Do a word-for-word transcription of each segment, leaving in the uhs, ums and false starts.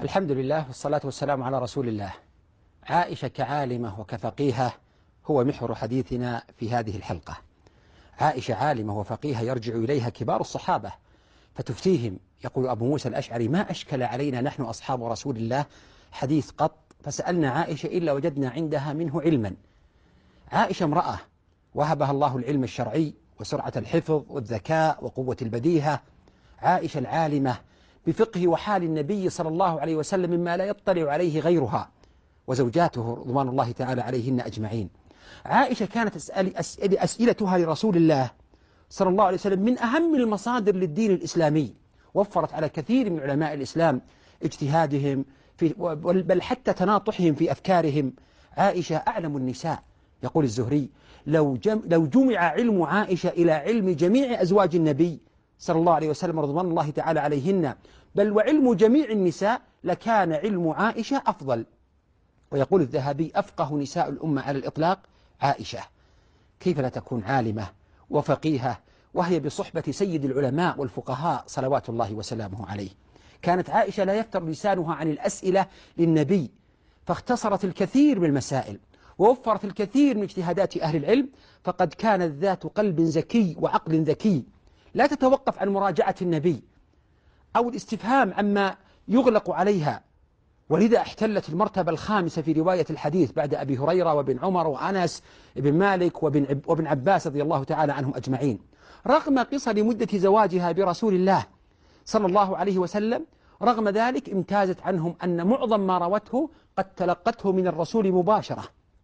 الحمد لله والصلاة والسلام على رسول الله. عائشة كعالمة وكفقيهة هو محور حديثنا في هذه الحلقة. عائشة عالمة وفقيهة يرجع إليها كبار الصحابة فتفتيهم. يقول أبو موسى الأشعري: ما أشكل علينا نحن أصحاب رسول الله حديث قط فسألنا عائشة إلا وجدنا عندها منه علما. عائشة امرأة وهبها الله العلم الشرعي وسرعة الحفظ والذكاء وقوة البديهة. عائشة العالمة بفقه وحال النبي صلى الله عليه وسلم مما لا يطلع عليه غيرها وزوجاته رضوان الله تعالى عليهن أجمعين. عائشة كانت أسأل أسئل أسئلتها لرسول الله صلى الله عليه وسلم من أهم المصادر للدين الإسلامي، وفرت على كثير من علماء الإسلام اجتهادهم في بل حتى تناطحهم في أفكارهم. عائشة أعلم النساء. يقول الزهري: لو, جم لو جمع علم عائشة إلى علم جميع أزواج النبي صلى الله عليه وسلم رضوان الله تعالى عليهن بل وعلم جميع النساء لكان علم عائشة أفضل. ويقول الذهبي: أفقه نساء الأمة على الإطلاق عائشة. كيف لا تكون عالمة وفقيهة وهي بصحبة سيد العلماء والفقهاء صلوات الله وسلامه عليه؟ كانت عائشة لا يفتر لسانها عن الأسئلة للنبي، فاختصرت الكثير من المسائل ووفرت الكثير من اجتهادات أهل العلم، فقد كانت ذات قلب زكي وعقل ذكي لا تتوقف عن مراجعة النبي أو الاستفهام عما يغلق عليها، ولذا احتلت المرتبة الخامسة في رواية الحديث بعد أبي هريرة وابن عمر وأنس بن مالك وابن, وابن عباس رضي الله تعالى عنهم أجمعين. رغم قصر مدة زواجها برسول الله صلى الله عليه وسلم، رغم ذلك امتازت عنهم أن معظم ما روته قد تلقته من الرسول مباشرة،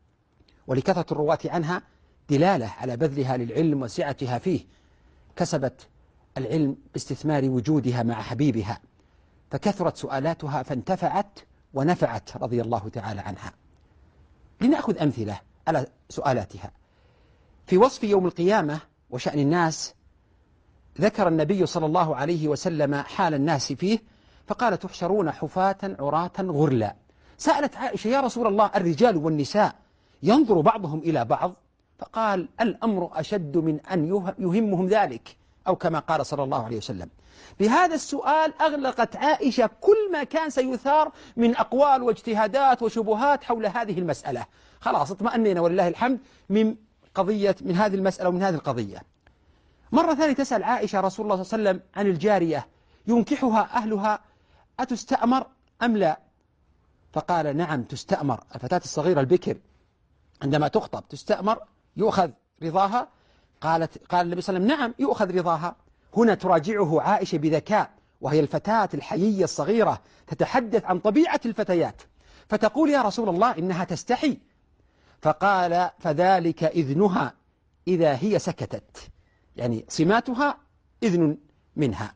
ولكثرة الرواة عنها دلالة على بذلها للعلم وسعتها فيه. كسبت العلم باستثمار وجودها مع حبيبها، فكثرت سؤالاتها فانتفعت ونفعت رضي الله تعالى عنها. لنأخذ أمثلة على سؤالاتها. في وصف يوم القيامة وشأن الناس ذكر النبي صلى الله عليه وسلم حال الناس فيه فقال: تحشرون حفاة عراة غرلا. سألت عائشة: يا رسول الله، الرجال والنساء ينظر بعضهم إلى بعض؟ فقال: الأمر أشد من أن يهمهم ذلك، أو كما قال صلى الله عليه وسلم. بهذا السؤال أغلقت عائشة كل ما كان سيثار من أقوال واجتهادات وشبهات حول هذه المسألة. خلاص اطمأننا ولله الحمد من قضية من هذه المسألة ومن هذه القضية. مرة ثانية تسأل عائشة رسول الله صلى الله عليه وسلم عن الجارية ينكحها أهلها أتستأمر أم لا؟ فقال: نعم تستأمر. الفتاة الصغيرة البكر عندما تخطب تستأمر، يؤخذ رضاها؟ قالت قال النبي صلى الله عليه وسلم: نعم يؤخذ رضاها. هنا تراجعه عائشة بذكاء، وهي الفتاة الحيية الصغيرة تتحدث عن طبيعة الفتيات، فتقول: يا رسول الله إنها تستحي. فقال: فذلك إذنها إذا هي سكتت، يعني صماتها إذن منها.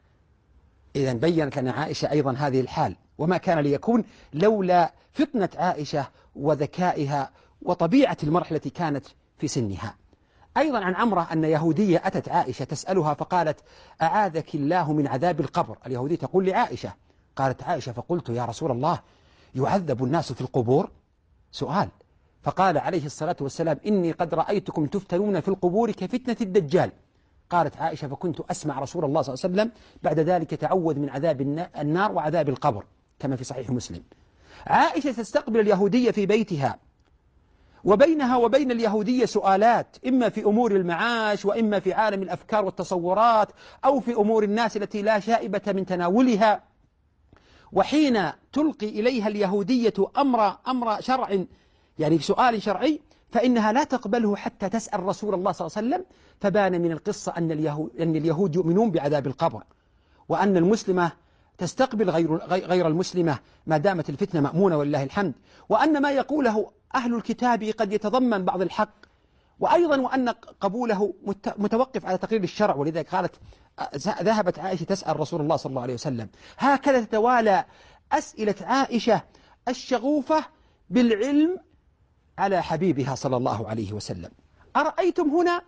إذن بيّنت لنا عائشة أيضا هذه الحال، وما كان ليكون لولا فطنة عائشة وذكائها وطبيعة المرحلة التي كانت في سنها. أيضا عن عمرة أن يهودية أتت عائشة تسألها فقالت: أعاذك الله من عذاب القبر. اليهودية تقول لعائشة. قالت عائشة: فقلت: يا رسول الله، يعذب الناس في القبور؟ سؤال. فقال عليه الصلاة والسلام: إني قد رأيتكم تفتنون في القبور كفتنة الدجال. قالت عائشة: فكنت أسمع رسول الله صلى الله عليه وسلم بعد ذلك تعوذ من عذاب النار وعذاب القبر، كما في صحيح مسلم. عائشة تستقبل اليهودية في بيتها، وبينها وبين اليهودية سؤالات، إما في أمور المعاش وإما في عالم الأفكار والتصورات أو في أمور الناس التي لا شائبة من تناولها. وحين تلقي إليها اليهودية أمر أمر شرع، يعني سؤال شرعي، فإنها لا تقبله حتى تسأل رسول الله صلى الله عليه وسلم. فبان من القصة أن اليهود, أن اليهود يؤمنون بعذاب القبر، وأن المسلمة تستقبل غير, غير المسلمة ما دامت الفتنة مأمونة ولله الحمد، وأن ما يقوله أهل الكتاب قد يتضمن بعض الحق، وأيضا وأن قبوله متوقف على تقرير الشرع. ولذلك قالت: ذهبت عائشة تسأل رسول الله صلى الله عليه وسلم. هكذا تتوالى أسئلة عائشة الشغوفة بالعلم على حبيبها صلى الله عليه وسلم. أرأيتم هنا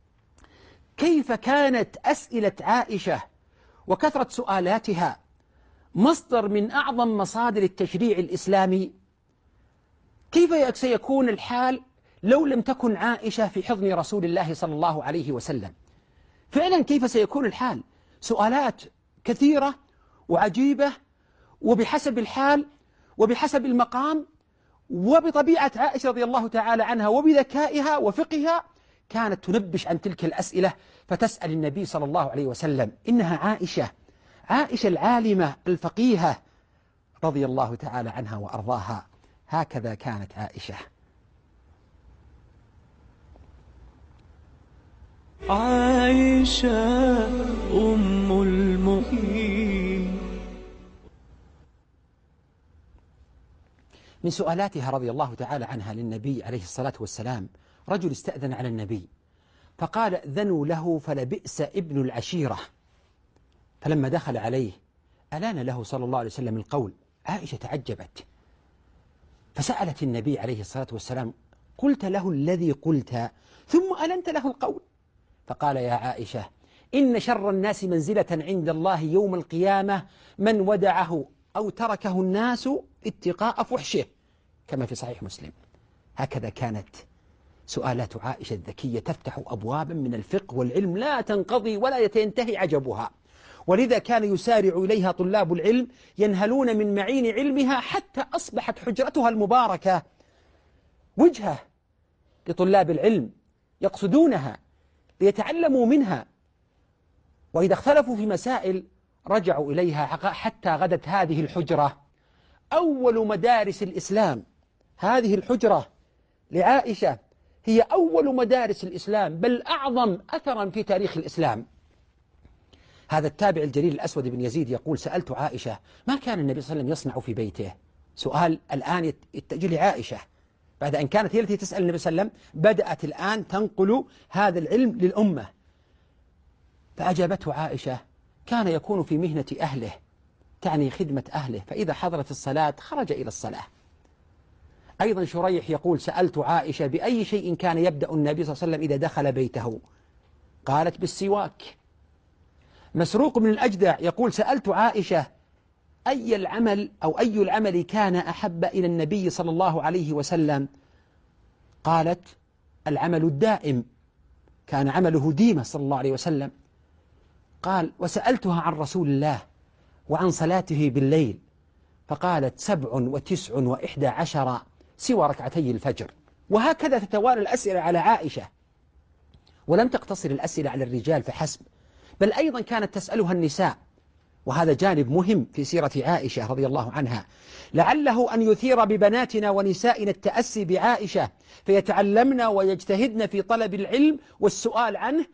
كيف كانت أسئلة عائشة وكثرة سؤالاتها مصدر من أعظم مصادر التشريع الإسلامي؟ كيف سيكون الحال لو لم تكن عائشة في حضن رسول الله صلى الله عليه وسلم؟ فعلا كيف سيكون الحال؟ سؤالات كثيرة وعجيبة وبحسب الحال وبحسب المقام، وبطبيعة عائشة رضي الله تعالى عنها وبذكائها وفقهها كانت تنبش عن تلك الأسئلة، فتسأل النبي صلى الله عليه وسلم. إنها عائشة، عائشة العالمة الفقيهة رضي الله تعالى عنها وأرضاها. هكذا كانت عائشة. عائشة أم المؤمنين. من سؤالاتها رضي الله تعالى عنها للنبي عليه الصلاة والسلام، رجل استأذن على النبي فقال ائذنوا له فلبئس ابن العشيرة، فلما دخل عليه ألان له صلى الله عليه وسلم القول. عائشة تعجبت فسألت النبي عليه الصلاة والسلام: قلت له الذي قلت ثم ألنت له القول؟ فقال: يا عائشة، إن شر الناس منزلة عند الله يوم القيامة من ودعه أو تركه الناس اتقاء فحشه، كما في صحيح مسلم. هكذا كانت سؤالات عائشة الذكية، تفتح أبوابا من الفقه والعلم لا تنقضي ولا ينتهي عجبها، ولذا كان يسارع إليها طلاب العلم ينهلون من معين علمها، حتى أصبحت حجرتها المباركة وجهة لطلاب العلم يقصدونها ليتعلموا منها، وإذا اختلفوا في مسائل رجعوا إليها، حتى غدت هذه الحجرة أول مدارس الإسلام. هذه الحجرة لعائشة هي أول مدارس الإسلام، بل أعظم أثرا في تاريخ الإسلام. هذا التابع الجليل الأسود بن يزيد يقول: سألت عائشة ما كان النبي صلى الله عليه وسلم يصنع في بيته. سؤال الآن يتجه لعائشة بعد أن كانت هي التي تسأل النبي صلى الله عليه وسلم، بدأت الآن تنقل هذا العلم للأمة. فأجابته عائشة: كان يكون في مهنة أهله، تعني خدمة أهله، فإذا حضرت الصلاة خرج إلى الصلاة. أيضا شريح يقول: سألت عائشة بأي شيء كان يبدأ النبي صلى الله عليه وسلم إذا دخل بيته؟ قالت: بالسواك. مسروق من الأجدع يقول: سألت عائشة أي العمل أو أي العمل كان أحب إلى النبي صلى الله عليه وسلم؟ قالت: العمل الدائم، كان عمله ديمة صلى الله عليه وسلم. قال: وسألتها عن رسول الله وعن صلاته بالليل، فقالت: سبع وتسع وإحدى عشر سوى ركعتي الفجر. وهكذا تتوالى الأسئلة على عائشة، ولم تقتصر الأسئلة على الرجال فحسب، بل أيضا كانت تسألها النساء، وهذا جانب مهم في سيرة عائشة رضي الله عنها، لعله أن يثير ببناتنا ونسائنا التأسي بعائشة فيتعلمن ويجتهدن في طلب العلم والسؤال عنه.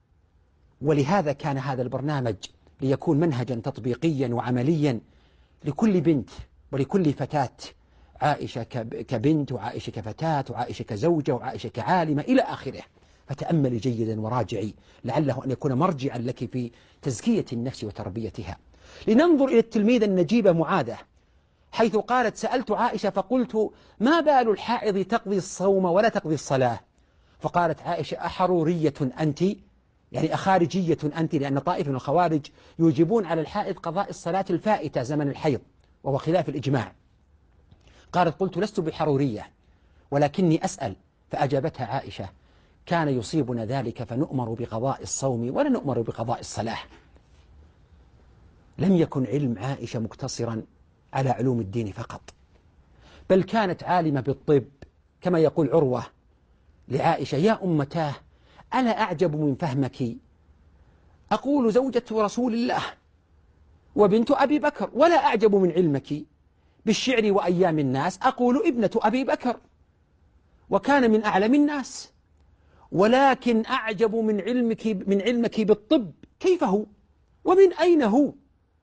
ولهذا كان هذا البرنامج ليكون منهجا تطبيقيا وعمليا لكل بنت ولكل فتاة، عائشة كبنت وعائشة كفتاة وعائشة كزوجة وعائشة كعالمة إلى آخره. فتأملي جيدا وراجعي، لعله أن يكون مرجعا لك في تزكية النفس وتربيتها. لننظر إلى التلميذة النجيبة معاذة، حيث قالت: سألت عائشة فقلت: ما بال الحائض تقضي الصوم ولا تقضي الصلاة؟ فقالت عائشة: أحرورية أنت؟ يعني أخارجية أنت؟ لأن طائفة من الخوارج يوجبون على الحائض قضاء الصلاة الفائتة زمن الحيض، وهو خلاف الإجماع. قالت: قلت: لست بحرورية ولكني أسأل. فأجابتها عائشة: كان يصيبنا ذلك فنؤمر بقضاء الصوم ولا نؤمر بقضاء الصلاة. لم يكن علم عائشة مقتصرا على علوم الدين فقط، بل كانت عالمة بالطب، كما يقول عروة لعائشة: يا أمتاه ألا أعجب من فهمك؟ أقول زوجة رسول الله وبنت أبي بكر، ولا أعجب من علمك بالشعر وأيام الناس، أقول ابنة أبي بكر وكان من أعلم الناس، ولكن أعجب من علمك من علمك بالطب، كيف هو ومن أين هو؟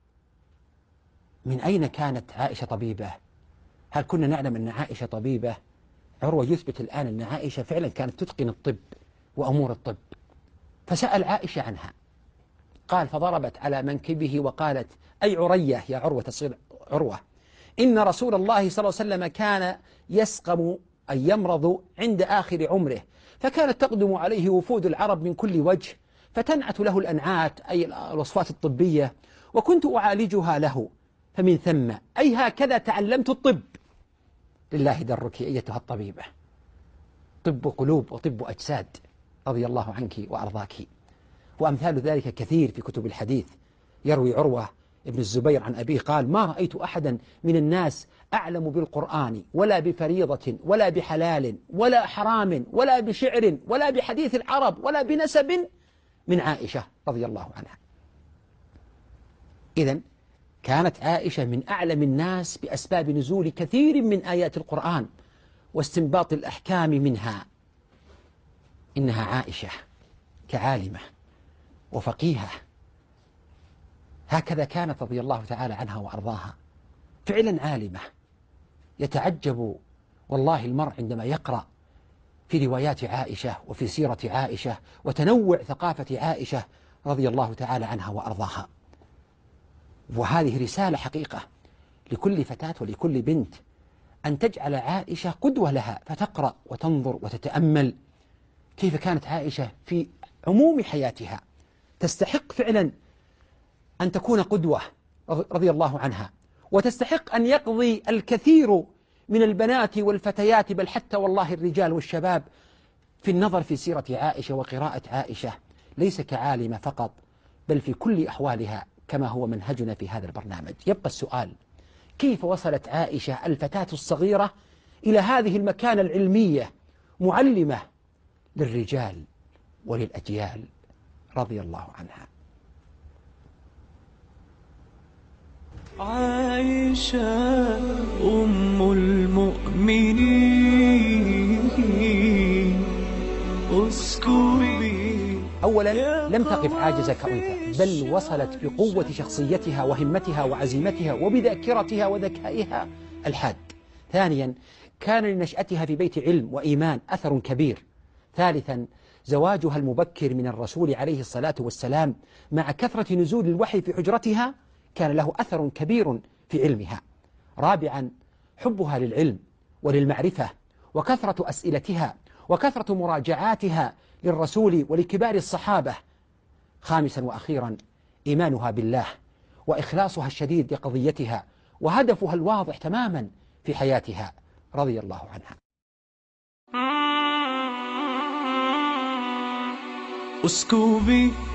من أين كانت عائشة طبيبة؟ هل كنا نعلم أن عائشة طبيبة؟ عروة يثبت الآن أن عائشة فعلا كانت تتقن الطب وأمور الطب. فسأل عائشة عنها، قال: فضربت على منكبه وقالت: أي عرية يا عروة، تصير عروة، إن رسول الله صلى الله عليه وسلم كان يسقم أي يمرض عند آخر عمره، فكانت تقدم عليه وفود العرب من كل وجه، فتنعت له الأنعات أي الوصفات الطبية، وكنت أعالجها له، فمن ثم أي هكذا تعلمت الطب. لله درك أيتها الطبيبة، طب قلوب وطب أجساد، رضي الله عنك وأرضاك. وأمثال ذلك كثير في كتب الحديث. يروي عروة ابن الزبير عن أبيه قال: ما رأيت أحدا من الناس أعلم بالقرآن ولا بفريضة ولا بحلال ولا حرام ولا بشعر ولا بحديث العرب ولا بنسب من عائشة رضي الله عنها. إذن كانت عائشة من أعلم الناس بأسباب نزول كثير من آيات القرآن واستنباط الأحكام منها. إنها عائشة كعالمة وفقيهة، هكذا كانت رضي الله تعالى عنها وأرضاها، فعلا عالمة. يتعجب والله المرء عندما يقرأ في روايات عائشة وفي سيرة عائشة وتنوع ثقافة عائشة رضي الله تعالى عنها وأرضاها. وهذه رسالة حقيقة لكل فتاة ولكل بنت، أن تجعل عائشة قدوة لها، فتقرأ وتنظر وتتأمل كيف كانت عائشة في عموم حياتها. تستحق فعلا أن تكون قدوة رضي الله عنها، وتستحق أن يقضي الكثير من البنات والفتيات، بل حتى والله الرجال والشباب، في النظر في سيرة عائشة وقراءة عائشة، ليس كعالمة فقط بل في كل أحوالها، كما هو منهجنا في هذا البرنامج. يبقى السؤال: كيف وصلت عائشة الفتاة الصغيرة إلى هذه المكانة العلمية، معلمة للرجال وللأجيال رضي الله عنها؟ عائشة أم المؤمنين اسكبي. أولا، لم تقف عاجزة كأنثى، بل وصلت بقوة شخصيتها وهمتها وعزيمتها وبذاكرتها وذكائها الحاد. ثانيا، كان لنشأتها في بيت علم وإيمان أثر كبير. ثالثا، زواجها المبكر من الرسول عليه الصلاة والسلام مع كثرة نزول الوحي في حجرتها كان له أثر كبير في علمها. رابعا، حبها للعلم وللمعرفة وكثرة أسئلتها وكثرة مراجعاتها للرسول ولكبار الصحابة. خامسا وأخيرا، إيمانها بالله وإخلاصها الشديد لقضيتها وهدفها الواضح تماما في حياتها رضي الله عنها. اسكبي